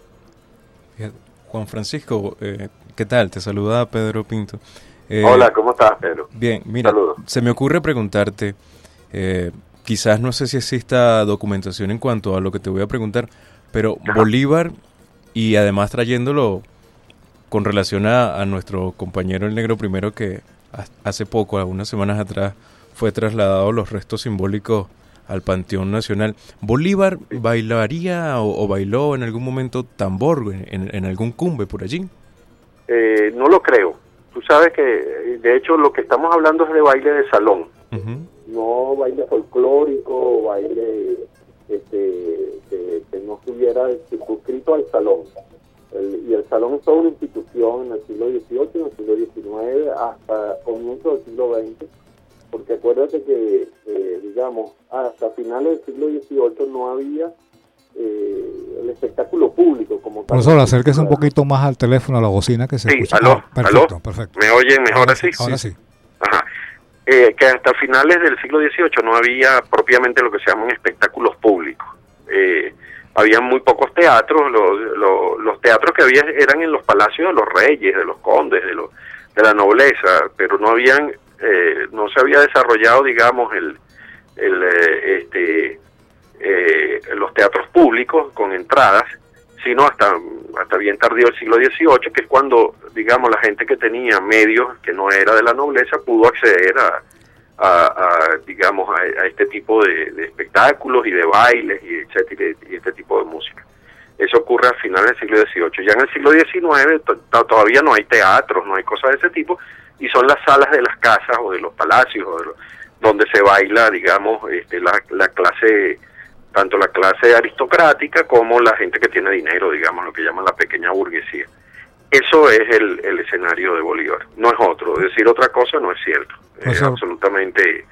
Juan Francisco, eh, ¿qué tal? Te saluda Pedro Pinto. Eh, Hola, ¿cómo estás, Pedro? Bien, mira, Saludos. Se me ocurre preguntarte, eh, quizás no sé si exista documentación en cuanto a lo que te voy a preguntar, pero Ajá. Bolívar, y además trayéndolo con relación a, a nuestro compañero el Negro Primero, que hace poco, algunas semanas atrás, fue trasladado los restos simbólicos al Panteón Nacional. ¿Bolívar bailaría o, o bailó en algún momento tambor, en, en algún cumbe por allí? Eh, no lo creo. Tú sabes que, de hecho, lo que estamos hablando es de baile de salón. Uh-huh. No baile folclórico, baile este, que, que no estuviera circunscrito al salón. El, y el salón es toda una institución en el siglo dieciocho, en el siglo diecinueve, hasta comienzos del siglo veinte. Porque acuérdate que, eh, digamos, hasta finales del siglo dieciocho no había eh, el espectáculo público como tal. Profesor, acérquese un poquito más al teléfono, a la bocina, que se sí, escucha. ¿aló? Ah, perfecto, ¿aló? perfecto. ¿Me oyen mejor ahora así? Ahora sí. Ajá. Eh, que hasta finales del siglo dieciocho no había propiamente lo que se llaman espectáculos públicos. Eh, había muy pocos teatros, los, los, los teatros que había eran en los palacios de los reyes, de los condes, de, los, de la nobleza, pero no habían... Eh, no se había desarrollado, digamos, el, el eh, este eh, los teatros públicos con entradas, sino hasta hasta bien tardío el siglo dieciocho, que es cuando, digamos, la gente que tenía medios, que no era de la nobleza, pudo acceder a, a, a digamos, a, a este tipo de, de espectáculos y de bailes y etcétera, y este tipo de música. Eso ocurre a finales del siglo dieciocho. Ya en el siglo diecinueve to- todavía no hay teatros, no hay cosas de ese tipo, y son las salas de las casas o de los palacios o de los, donde se baila, digamos, este, la, la clase, tanto la clase aristocrática como la gente que tiene dinero, digamos, lo que llaman la pequeña burguesía. Eso es el, el escenario de Bolívar, no es otro. Decir otra cosa no es cierto, es sea, absolutamente,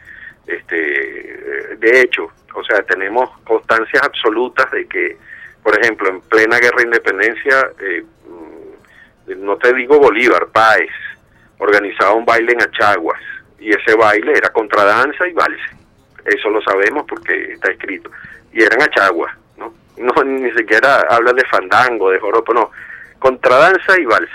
este, de hecho, o sea, tenemos constancias absolutas de que, por ejemplo, en plena guerra de independencia, eh, no te digo Bolívar, Páez organizaba un baile en Achaguas, y ese baile era contradanza y vals. Eso lo sabemos porque está escrito. Y eran achaguas, ¿no? No, ni siquiera hablan de fandango, de joropo, no. Contradanza y vals.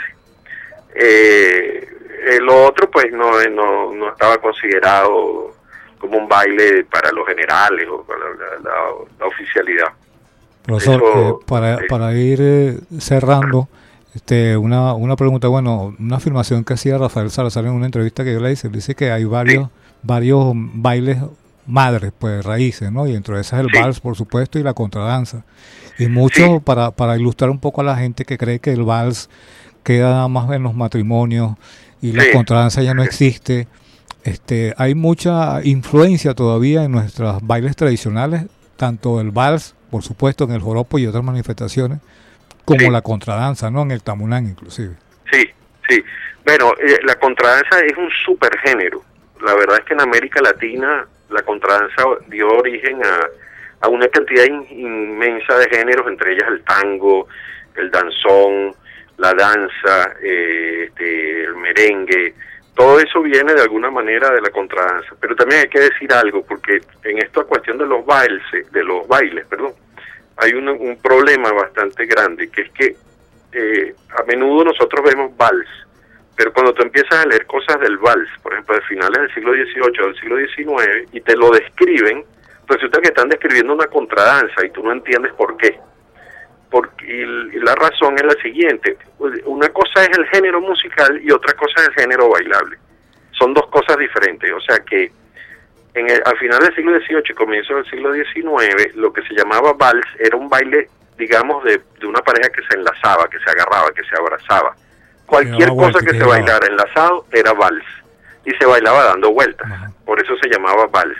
Eh, lo otro, pues, no, no, no estaba considerado como un baile para los generales o para la, la, la oficialidad. Profesor, Eso, eh, para, sí. para ir eh, cerrando, este, una, una pregunta, bueno, una afirmación que hacía Rafael Salazar en una entrevista que yo le hice, dice que hay varios, Sí. varios bailes madres, pues raíces, ¿no? Y entre esas el Sí. vals, por supuesto, y la contradanza. Y mucho, Sí. para, para ilustrar un poco a la gente que cree que el vals queda nada más en los matrimonios y la Sí. contradanza ya no existe. Este, hay mucha influencia todavía en nuestros bailes tradicionales, tanto el vals, por supuesto, en el joropo y otras manifestaciones, como Sí. la contradanza, ¿no? En el tamunán, inclusive. Sí, sí. Bueno, eh, la contradanza es un supergénero. La verdad es que en América Latina la contradanza dio origen a, a una cantidad in- inmensa de géneros, entre ellas el tango, el danzón, la danza, eh, este, el merengue. Todo eso viene de alguna manera de la contradanza. Pero también hay que decir algo, porque en esta cuestión de los bailes, de los bailes, perdón, hay un, un problema bastante grande, que es que eh, a menudo nosotros vemos vals, pero cuando tú empiezas a leer cosas del vals, por ejemplo, de finales del siglo dieciocho, del siglo diecinueve, y te lo describen, resulta que están describiendo una contradanza y tú no entiendes por qué. Porque, y, y la razón es la siguiente: una cosa es el género musical y otra cosa es el género bailable. Son dos cosas diferentes. O sea que en el, al final del siglo dieciocho y comienzo del siglo diecinueve, lo que se llamaba vals era un baile, digamos, de, de una pareja que se enlazaba, que se agarraba, que se abrazaba. Cualquier Daba cosa vuelta, que que se daba. bailara enlazado era vals, y se bailaba dando vueltas. Ajá. Por eso se llamaba vals.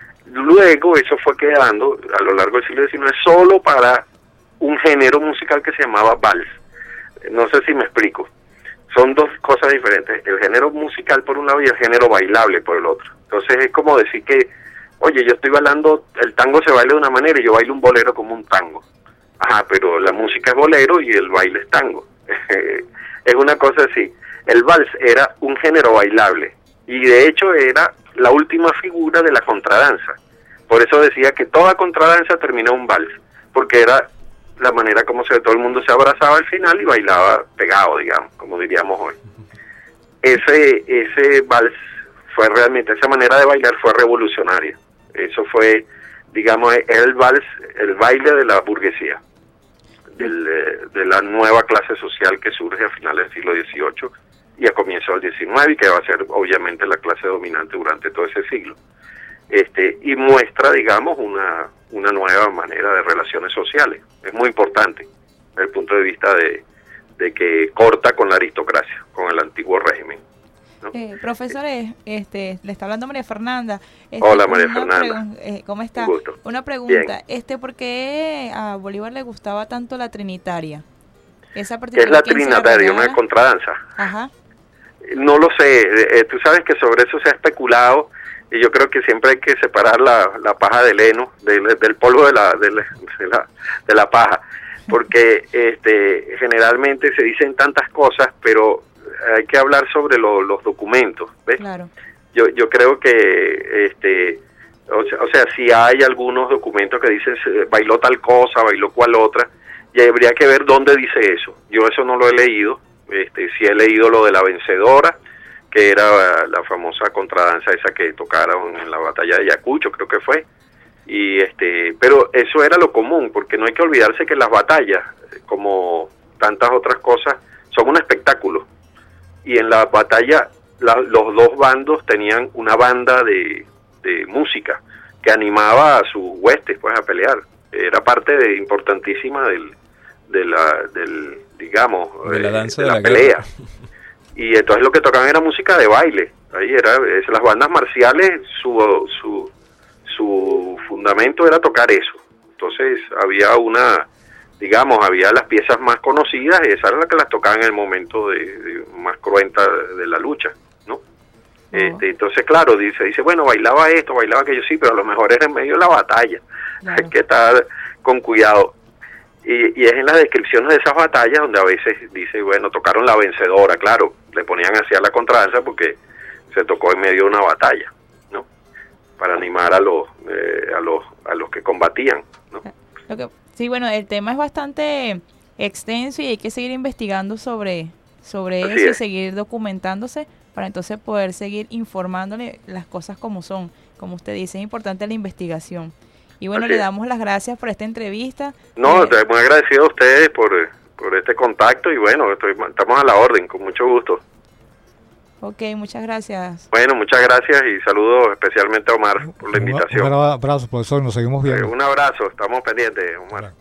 Luego eso fue quedando a lo largo del siglo diecinueve solo para un género musical que se llamaba vals. No sé si me explico. Son dos cosas diferentes: el género musical por un lado y el género bailable por el otro. Entonces es como decir que, oye, yo estoy bailando, el tango se baila de una manera y yo bailo un bolero como un tango. Ajá, pero la música es bolero y el baile es tango. Es una cosa así. El vals era un género bailable y de hecho era la última figura de la contradanza. Por eso decía que toda contradanza terminó en un vals, porque era la manera como se, todo el mundo se abrazaba al final y bailaba pegado, digamos, como diríamos hoy. Ese ese vals fue realmente, esa manera de bailar fue revolucionaria. Eso fue, digamos, el vals, el baile de la burguesía, del, eh, de la nueva clase social que surge a finales del siglo dieciocho y a comienzos del diecinueve, y que va a ser obviamente la clase dominante durante todo ese siglo. Este, y muestra, digamos, una, una nueva manera de relaciones sociales. Es muy importante desde el punto de vista de, de que corta con la aristocracia, con el antiguo régimen, ¿no? Eh, profesores, este, le está hablando María Fernanda. Este, Hola, María una Fernanda. pregun- eh, ¿Cómo está? Un gusto. Una pregunta, Bien. este, ¿por qué a Bolívar le gustaba tanto la trinitaria? Esa ¿Qué es la particular, ¿quién se trinitaria? Una regala? contradanza. Ajá. No lo sé, eh, tú sabes que sobre eso se ha especulado, y yo creo que siempre hay que separar la, la paja del heno, del, del polvo de la, de la, de la, de la paja, porque este, generalmente se dicen tantas cosas, pero hay que hablar sobre lo, los documentos, ¿ves? Claro. Yo, yo creo que, este, o sea, o sea, si hay algunos documentos que dicen se bailó tal cosa, bailó cual otra, y habría que ver dónde dice eso. Yo eso no lo he leído. Este, sí he leído lo de la vencedora, que era la famosa contradanza esa que tocaron en la batalla de Ayacucho, creo que fue, y este, pero eso era lo común, porque no hay que olvidarse que las batallas, como tantas otras cosas, son un espectáculo, y en la batalla la, los dos bandos tenían una banda de, de música que animaba a sus huestes pues a pelear. Era parte de, importantísima del, de la, del digamos, De la danza eh, de de la, la pelea. guerra. Y entonces lo que tocaban era música de baile. Ahí era, es, las bandas marciales, su, su, su fundamento era tocar eso. Entonces había una, digamos, había las piezas más conocidas y esas eran las que las tocaban en el momento de, de más cruenta de, de la lucha, ¿no? Oh. Este, entonces, claro, dice, dice, bueno, bailaba esto, bailaba aquello, sí, pero a lo mejor era en medio de la batalla. Claro. Hay que estar con cuidado. Y, y es en las descripciones de esas batallas donde a veces dice, bueno, tocaron la vencedora, claro, le ponían hacia la contradanza porque se tocó en medio de una batalla, ¿no? Para animar a los eh, a los a los que combatían, ¿no? Lo que, sí, bueno, el tema es bastante extenso y hay que seguir investigando sobre sobre Así eso y es. seguir documentándose para entonces poder seguir informándole las cosas como son. Como usted dice, es importante la investigación. Y bueno, Así le es. damos las gracias por esta entrevista. No, Eh, estoy muy agradecido a ustedes por, por este contacto y bueno, estoy, estamos a la orden, con mucho gusto. ok, muchas gracias. Bueno, muchas gracias y saludos especialmente a Omar por la Un- invitación. Un abrazo, profesor, nos seguimos Eh, viendo. un abrazo, estamos pendientes, Omar.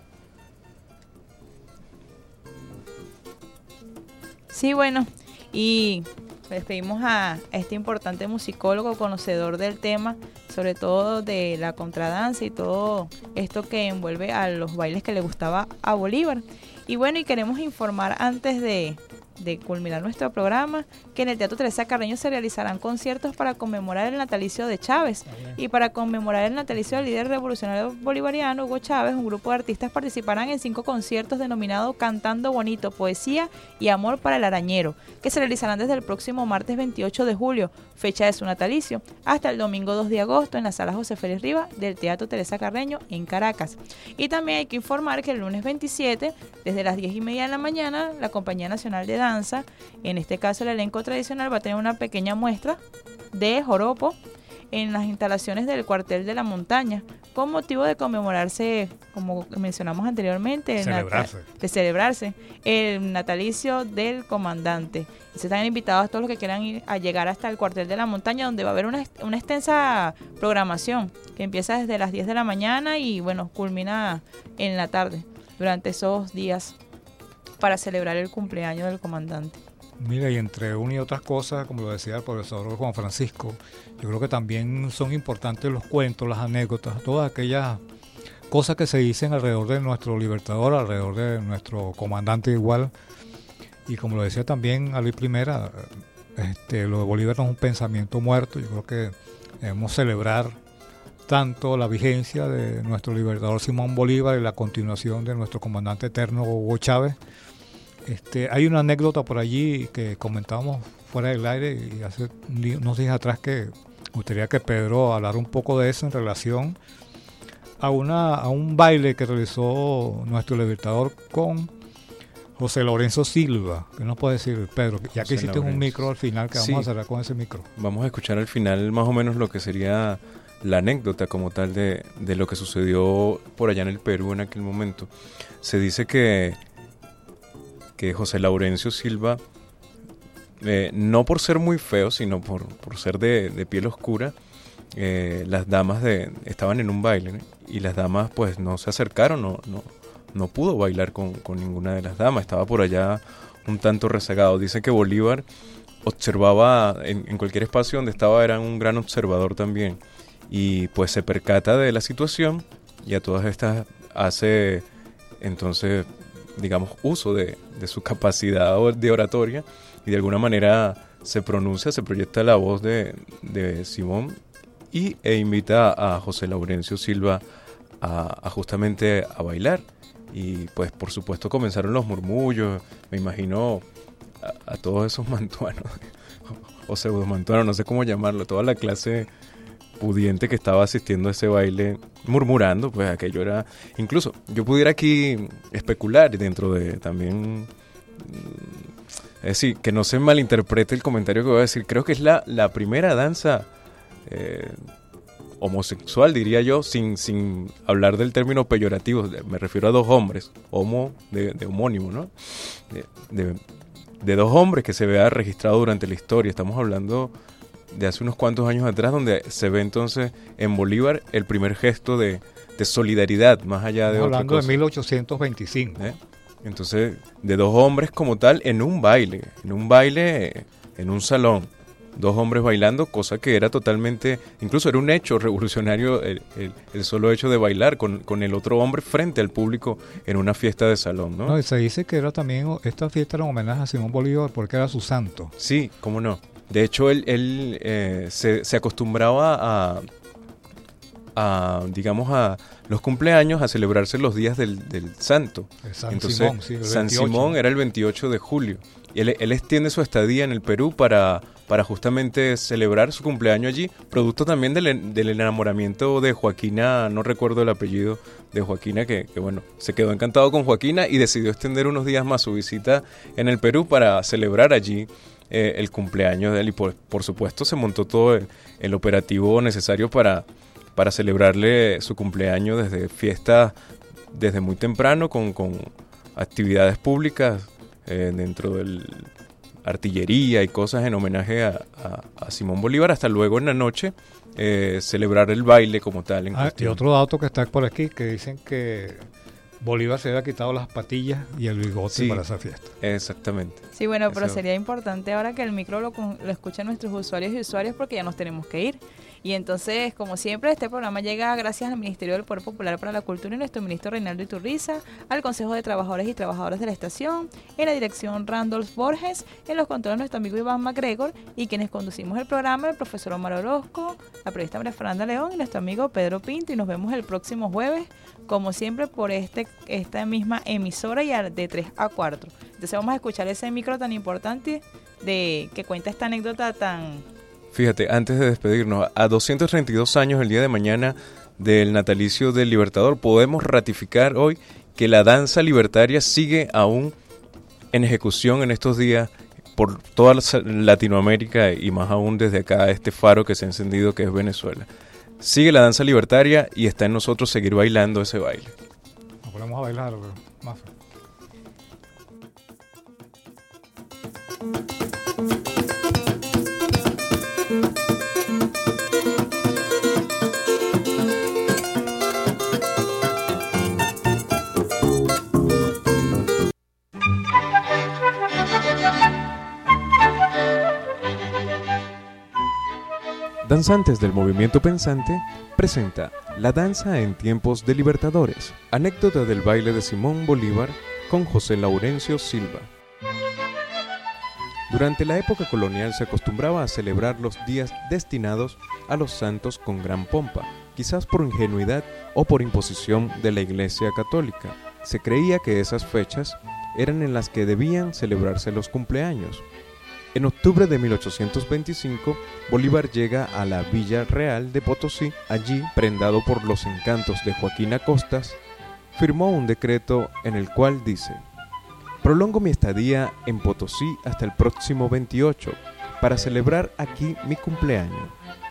Sí, bueno, y les pedimos a este importante musicólogo, conocedor del tema, sobre todo de la contradanza y todo esto que envuelve a los bailes que le gustaba a Bolívar. Y bueno, y queremos informar antes de, de culminar nuestro programa que en el Teatro Teresa Carreño se realizarán conciertos para conmemorar el natalicio de Chávez. Y para conmemorar el natalicio del líder revolucionario bolivariano Hugo Chávez, un grupo de artistas participarán en cinco conciertos denominados Cantando Bonito, Poesía y Amor para el Arañero, que se realizarán desde el próximo martes veintiocho de julio, fecha de su natalicio, hasta el domingo dos de agosto en la sala José Félix Rivas del Teatro Teresa Carreño en Caracas. Y también hay que informar que el lunes veintisiete, desde las diez y media de la mañana, la Compañía Nacional de Danza, en este caso el elenco tradicional, va a tener una pequeña muestra de joropo en las instalaciones del cuartel de la montaña, con motivo de conmemorarse, como mencionamos anteriormente, el Celebrarse. nata- de celebrarse el natalicio del comandante. Y se están invitados a todos los que quieran ir a llegar hasta el cuartel de la montaña, donde va a haber una, est- una extensa programación que empieza desde las diez de la mañana y bueno, culmina en la tarde, durante esos días para celebrar el cumpleaños del comandante. Mira, y entre una y otras cosas, como lo decía el profesor Juan Francisco, yo creo que también son importantes los cuentos, las anécdotas, todas aquellas cosas que se dicen alrededor de nuestro libertador, alrededor de nuestro comandante igual. Y como lo decía también Ali Primera, este, lo de Bolívar no es un pensamiento muerto. Yo creo que debemos celebrar tanto la vigencia de nuestro libertador Simón Bolívar y la continuación de nuestro comandante eterno Hugo Chávez. Este, hay una anécdota por allí que comentábamos fuera del aire y hace unos días atrás que me gustaría que Pedro hablara un poco de eso en relación a, una, a un baile que realizó nuestro libertador con José Lorenzo Silva. ¿Qué nos puede decir, Pedro? Ya que José hiciste Lorenzo. un micro al final, que Sí. vamos a cerrar con ese micro. Vamos a escuchar al final más o menos lo que sería la anécdota como tal de, de lo que sucedió por allá en el Perú en aquel momento. Se dice que, que José Laurencio Silva, eh, no por ser muy feo, sino por, por ser de, de piel oscura, eh, las damas de, estaban en un baile, ¿no? Y las damas pues no se acercaron, no, no, no pudo bailar con, con ninguna de las damas, estaba por allá un tanto rezagado. Dice que Bolívar observaba en, en cualquier espacio donde estaba, era un gran observador también, y pues se percata de la situación y a todas estas hace entonces, digamos, uso de, de su capacidad de oratoria y de alguna manera se pronuncia, se proyecta la voz de, de Simón y, e invita a José Laurencio Silva a, a justamente a bailar. Y pues por supuesto comenzaron los murmullos, me imagino a, a todos esos mantuanos o pseudo mantuanos, no sé cómo llamarlo, toda la clase pudiente que estaba asistiendo a ese baile murmurando, pues aquello era, incluso yo pudiera aquí especular dentro de también, es decir, que no se malinterprete el comentario que voy a decir, creo que es la, la primera danza eh, homosexual, diría yo, sin, sin hablar del término peyorativo, me refiero a dos hombres, homo de, de homónimo, ¿no? De, de, de dos hombres que se vea registrado durante la historia, estamos hablando de hace unos cuantos años atrás, donde se ve entonces en Bolívar el primer gesto de, de solidaridad, más allá de Estamos otra hablando cosa. de mil ochocientos veinticinco. ¿Eh? Entonces, de dos hombres como tal en un baile, en un baile, en un salón, dos hombres bailando, cosa que era totalmente, incluso era un hecho revolucionario el, el, el solo hecho de bailar con, con el otro hombre frente al público en una fiesta de salón, ¿no? No, y se dice que era también, esta fiesta era un homenaje a Simón Bolívar porque era su santo. Sí, cómo no. De hecho, él, él eh, se, se acostumbraba a, a, digamos, a los cumpleaños, a celebrarse los días del, del santo. El San Entonces, Simón, sí, el San veintiocho. Simón era el veintiocho de julio. él, él extiende su estadía en el Perú para, para justamente celebrar su cumpleaños allí, producto también del, del enamoramiento de Joaquina, no recuerdo el apellido de Joaquina, que, que bueno, se quedó encantado con Joaquina y decidió extender unos días más su visita en el Perú para celebrar allí eh, el cumpleaños de él, y por, por supuesto se montó todo el, el operativo necesario para, para celebrarle su cumpleaños desde fiestas desde muy temprano con, con actividades públicas eh, dentro del artillería y cosas en homenaje a, a, a Simón Bolívar, hasta luego en la noche eh, celebrar el baile como tal. En ah, y otro dato que está por aquí, que dicen que Bolívar se había quitado las patillas y el bigote sí, para esa fiesta. Exactamente. Sí, bueno, pero Eso. sería importante ahora que el micro lo, lo escuchen nuestros usuarios y usuarias, porque ya nos tenemos que ir. Y entonces, como siempre, este programa llega gracias al Ministerio del Poder Popular para la Cultura y nuestro ministro Reinaldo Iturriza, al Consejo de Trabajadores y Trabajadoras de la Estación, en la dirección Randolph Borges, en los controles nuestro amigo Iván MacGregor, y quienes conducimos el programa, el profesor Omar Orozco, la periodista María Fernanda León y nuestro amigo Pedro Pinto. Y nos vemos el próximo jueves, como siempre, por este esta misma emisora, y de tres a cuatro. Entonces vamos a escuchar ese micro tan importante de que cuenta esta anécdota tan... Fíjate, antes de despedirnos, a doscientos treinta y dos años el día de mañana del natalicio del Libertador, podemos ratificar hoy que la danza libertaria sigue aún en ejecución en estos días por toda Latinoamérica, y más aún desde acá, este faro que se ha encendido, que es Venezuela. Sigue la danza libertaria y está en nosotros seguir bailando ese baile. Nos ponemos a bailar, más. Danzantes del Movimiento Pensante presenta La danza en tiempos de Libertadores, anécdota del baile de Simón Bolívar con José Laurencio Silva. Durante la época colonial se acostumbraba a celebrar los días destinados a los santos con gran pompa, quizás por ingenuidad o por imposición de la Iglesia Católica. Se creía que esas fechas eran en las que debían celebrarse los cumpleaños. En octubre de mil ochocientos veinticinco, Bolívar llega a la Villa Real de Potosí. Allí, prendado por los encantos de Joaquina Costas, firmó un decreto en el cual dice: prolongo mi estadía en Potosí hasta el próximo veintiocho, para celebrar aquí mi cumpleaños.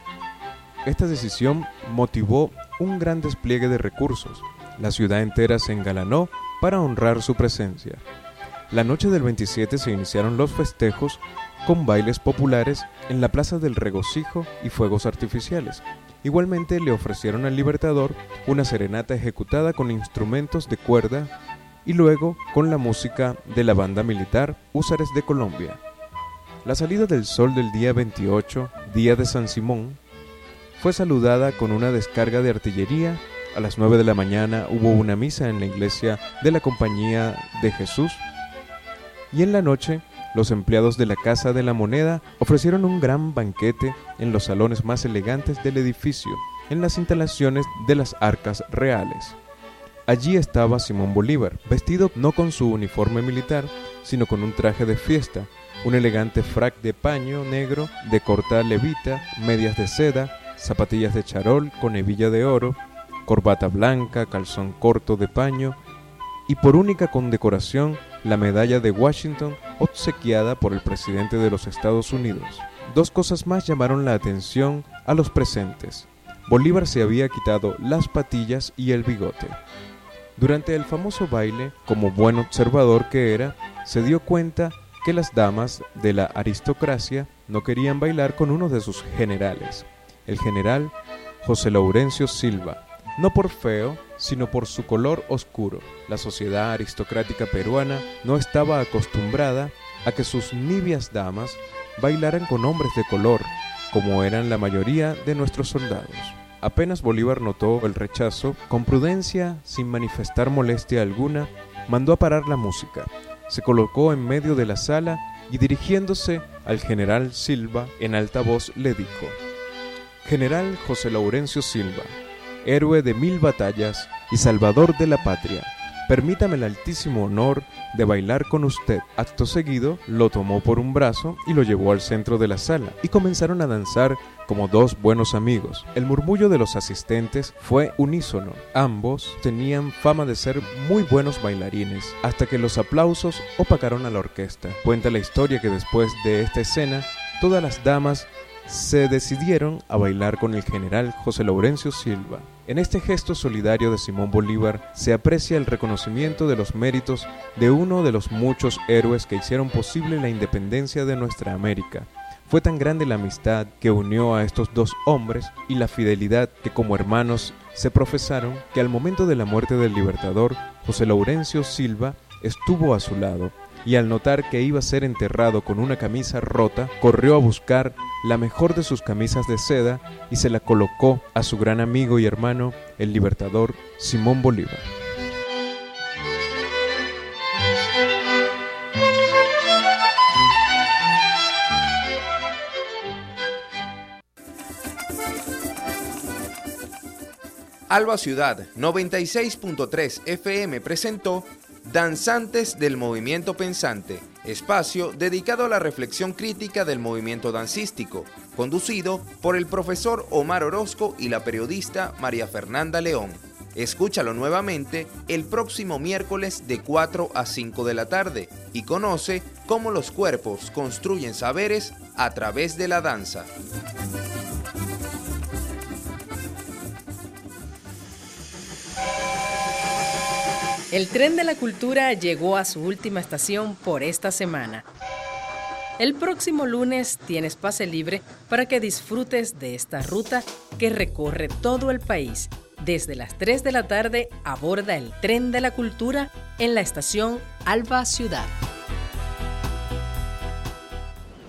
Esta decisión motivó un gran despliegue de recursos. La ciudad entera se engalanó para honrar su presencia. La noche del veintisiete se iniciaron los festejos con bailes populares en la Plaza del Regocijo y fuegos artificiales. Igualmente le ofrecieron al Libertador una serenata ejecutada con instrumentos de cuerda y luego con la música de la banda militar Húsares de Colombia. La salida del sol del día veintiocho, día de San Simón, fue saludada con una descarga de artillería. A las nueve de la mañana hubo una misa en la iglesia de la Compañía de Jesús, y en la noche los empleados de la Casa de la Moneda ofrecieron un gran banquete en los salones más elegantes del edificio, en las instalaciones de las Arcas Reales. Allí estaba Simón Bolívar, vestido no con su uniforme militar, sino con un traje de fiesta, un elegante frac de paño negro de corta levita, medias de seda, zapatillas de charol con hebilla de oro, corbata blanca, calzón corto de paño, y por única condecoración la medalla de Washington obsequiada por el presidente de los Estados Unidos. Dos cosas más llamaron la atención a los presentes. Bolívar se había quitado las patillas y el bigote. Durante el famoso baile, como buen observador que era, se dio cuenta que las damas de la aristocracia no querían bailar con uno de sus generales, el general José Laurencio Silva, no por feo, sino por su color oscuro. La sociedad aristocrática peruana no estaba acostumbrada a que sus nibias damas bailaran con hombres de color, como eran la mayoría de nuestros soldados. Apenas Bolívar notó el rechazo, con prudencia, sin manifestar molestia alguna, mandó a parar la música. Se colocó en medio de la sala y, dirigiéndose al general Silva, en alta voz le dijo: General José Laurencio Silva, héroe de mil batallas y salvador de la patria, permítame el altísimo honor de bailar con usted. Acto seguido, lo tomó por un brazo y lo llevó al centro de la sala y comenzaron a danzar como dos buenos amigos. El murmullo de los asistentes fue unísono. Ambos tenían fama de ser muy buenos bailarines, hasta que los aplausos opacaron a la orquesta. Cuenta la historia que después de esta escena, todas las damas se decidieron a bailar con el general José Laurencio Silva. En este gesto solidario de Simón Bolívar se aprecia el reconocimiento de los méritos de uno de los muchos héroes que hicieron posible la independencia de nuestra América. Fue tan grande la amistad que unió a estos dos hombres y la fidelidad que como hermanos se profesaron, que al momento de la muerte del libertador, José Laurencio Silva estuvo a su lado, y al notar que iba a ser enterrado con una camisa rota, corrió a buscar la mejor de sus camisas de seda y se la colocó a su gran amigo y hermano, el libertador Simón Bolívar. Alba Ciudad noventa y seis punto tres F M presentó Danzantes del Movimiento Pensante, espacio dedicado a la reflexión crítica del movimiento dancístico, conducido por el profesor Omar Orozco y la periodista María Fernanda León. Escúchalo nuevamente el próximo miércoles de cuatro a cinco de la tarde y conoce cómo los cuerpos construyen saberes a través de la danza. El tren de la cultura llegó a su última estación por esta semana. El próximo lunes tienes pase libre para que disfrutes de esta ruta que recorre todo el país. Desde las tres de la tarde aborda el tren de la cultura en la estación Alba Ciudad.